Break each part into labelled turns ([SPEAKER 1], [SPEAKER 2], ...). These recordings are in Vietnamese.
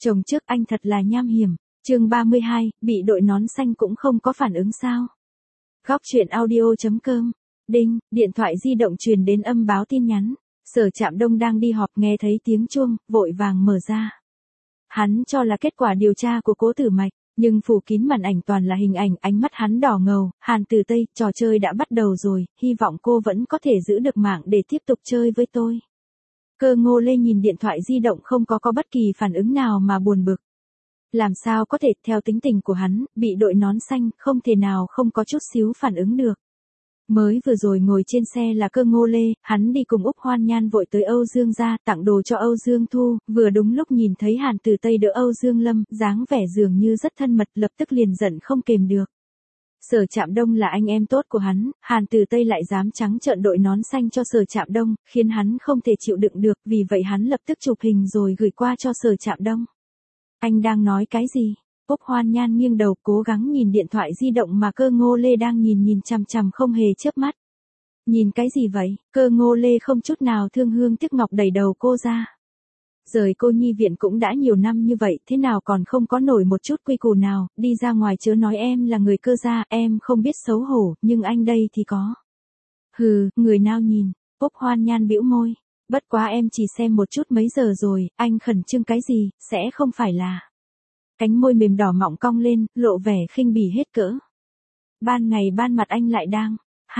[SPEAKER 1] Chồng trước anh thật là nham hiểm. Chương 32, bị đội nón xanh cũng không có phản ứng sao? Góc truyện audio.com. Đinh, điện thoại di động truyền đến âm báo tin nhắn. Sở Trạm Đông đang đi họp nghe thấy tiếng chuông, vội vàng mở ra. Hắn cho là kết quả điều tra của Cố Tử Mạch, nhưng phủ kín màn ảnh toàn là hình ảnh, ánh mắt hắn đỏ ngầu. Hàn Tử Tây, trò chơi đã bắt đầu rồi, hy vọng cô vẫn có thể giữ được mạng để tiếp tục chơi với tôi. Cơ Ngô Lê nhìn điện thoại di động không có bất kỳ phản ứng nào mà buồn bực. Làm sao có thể, theo tính tình của hắn, bị đội nón xanh, không thể nào không có chút xíu phản ứng được. Mới vừa rồi ngồi trên xe là Cơ Ngô Lê, hắn đi cùng Úc Hoan Nhan vội tới Âu Dương gia, tặng đồ cho Âu Dương Thu, vừa đúng lúc nhìn thấy Hàn Tử Tây đỡ Âu Dương Lâm, dáng vẻ dường như rất thân mật, lập tức liền giận không kềm được. Sở Trạm Đông là anh em tốt của hắn, Hàn Tử Tây lại dám trắng trợn đội nón xanh cho Sở Trạm Đông, khiến hắn không thể chịu đựng được, vì vậy hắn lập tức chụp hình rồi gửi qua cho Sở Trạm Đông. Anh đang nói cái gì? Úc Hoan Nhan nghiêng đầu cố gắng nhìn điện thoại di động mà Cơ Ngô Lê đang nhìn chằm chằm không hề chớp mắt. Nhìn cái gì vậy? Cơ Ngô Lê không chút nào thương hương tiếc ngọc đẩy đầu cô ra. Rời cô nhi viện cũng đã nhiều năm như vậy, thế nào còn không có nổi một chút quy củ nào, đi ra ngoài chớ nói em là người Cơ gia, em không biết xấu hổ, nhưng anh đây thì có. Hừ, người nào nhìn? Úc Hoan Nhan bĩu môi. Bất quá em chỉ xem một chút mấy giờ rồi, anh khẩn trương cái gì, sẽ không phải là. Cánh môi mềm đỏ mọng cong lên, lộ vẻ khinh bỉ hết cỡ. Ban ngày ban mặt anh lại đang,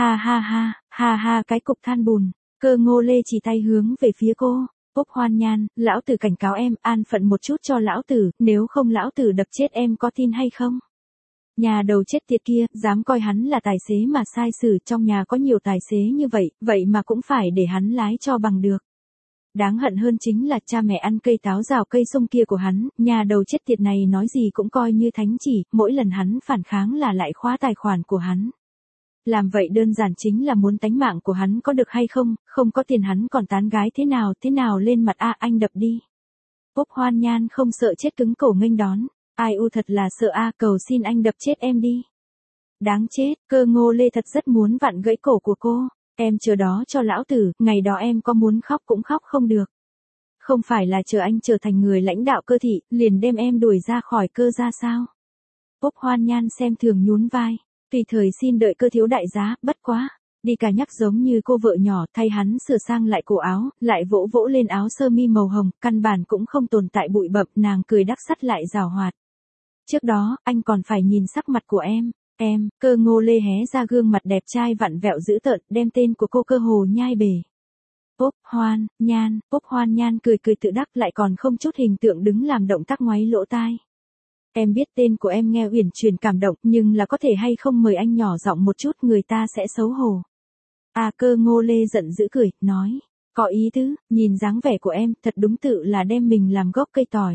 [SPEAKER 1] ha cái cục than bùn. Cơ Ngô Lê chỉ tay hướng về phía cô. Úc Hoan Nhan, lão tử cảnh cáo em, an phận một chút cho lão tử, nếu không lão tử đập chết em có tin hay không? Nhà đầu chết tiệt kia, dám coi hắn là tài xế mà sai xử, trong nhà có nhiều tài xế như vậy, vậy mà cũng phải để hắn lái cho bằng được. Đáng hận hơn chính là cha mẹ ăn cây táo rào cây sung kia của hắn, nhà đầu chết tiệt này nói gì cũng coi như thánh chỉ, mỗi lần hắn phản kháng là lại khóa tài khoản của hắn. Làm vậy đơn giản chính là muốn tánh mạng của hắn có được hay không, không có tiền hắn còn tán gái thế nào lên mặt a anh đập đi. Úc Hoan Nhan không sợ chết cứng cổ nghênh đón, ai u thật là sợ a cầu xin anh đập chết em đi. Đáng chết, Cơ Ngô Lê thật rất muốn vặn gãy cổ của cô. Em chờ đó cho lão tử, ngày đó em có muốn khóc cũng khóc không được. Không phải là chờ anh trở thành người lãnh đạo Cơ thị, liền đem em đuổi ra khỏi Cơ gia sao? Úc Hoan Nhan xem thường nhún vai, tùy thời xin đợi Cơ thiếu đại giá, bất quá. Đi cả nhắc giống như cô vợ nhỏ, thay hắn sửa sang lại cổ áo, lại vỗ vỗ lên áo sơ mi màu hồng, căn bản cũng không tồn tại bụi bặm, nàng cười đắc sắt lại giảo hoạt. Trước đó, anh còn phải nhìn sắc mặt của em. Cơ Ngô Lê hé ra gương mặt đẹp trai vặn vẹo dữ tợn, đem tên của cô cơ hồ nhai bể. Úc Hoan Nhan cười tự đắc lại còn không chút hình tượng đứng làm động tác ngoáy lỗ tai. Em biết tên của em nghe uyển chuyển cảm động, nhưng là có thể hay không mời anh nhỏ giọng một chút, người ta sẽ xấu hổ. Cơ Ngô Lê giận dữ cười, nói, có ý tứ, nhìn dáng vẻ của em, thật đúng tự là đem mình làm gốc cây tỏi.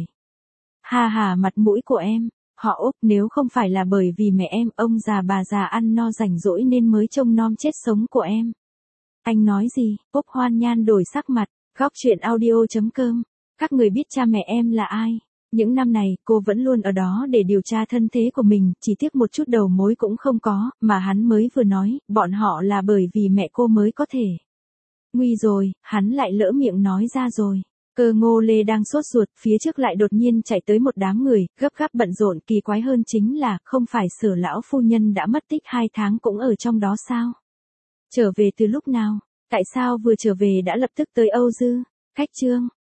[SPEAKER 1] Mặt mũi của em. Họ Úc, nếu không phải là bởi vì mẹ em, ông già bà già ăn no rảnh rỗi nên mới trông nom chết sống của em. Anh nói gì? Úc Hoan Nhan đổi sắc mặt. Góc truyện audio.com. Các người biết cha mẹ em là ai? Những năm này, cô vẫn luôn ở đó để điều tra thân thế của mình, chỉ tiếc một chút đầu mối cũng không có, mà hắn mới vừa nói, bọn họ là bởi vì mẹ cô mới có thể. Nguy rồi, hắn lại lỡ miệng nói ra rồi. Cơ Ngô Lê đang sốt ruột, phía trước lại đột nhiên chạy tới một đám người, gấp gáp bận rộn, kỳ quái hơn chính là, không phải Sở lão phu nhân đã mất tích 2 tháng cũng ở trong đó sao? Trở về từ lúc nào? Tại sao vừa trở về đã lập tức tới Âu Dư? Khách trương,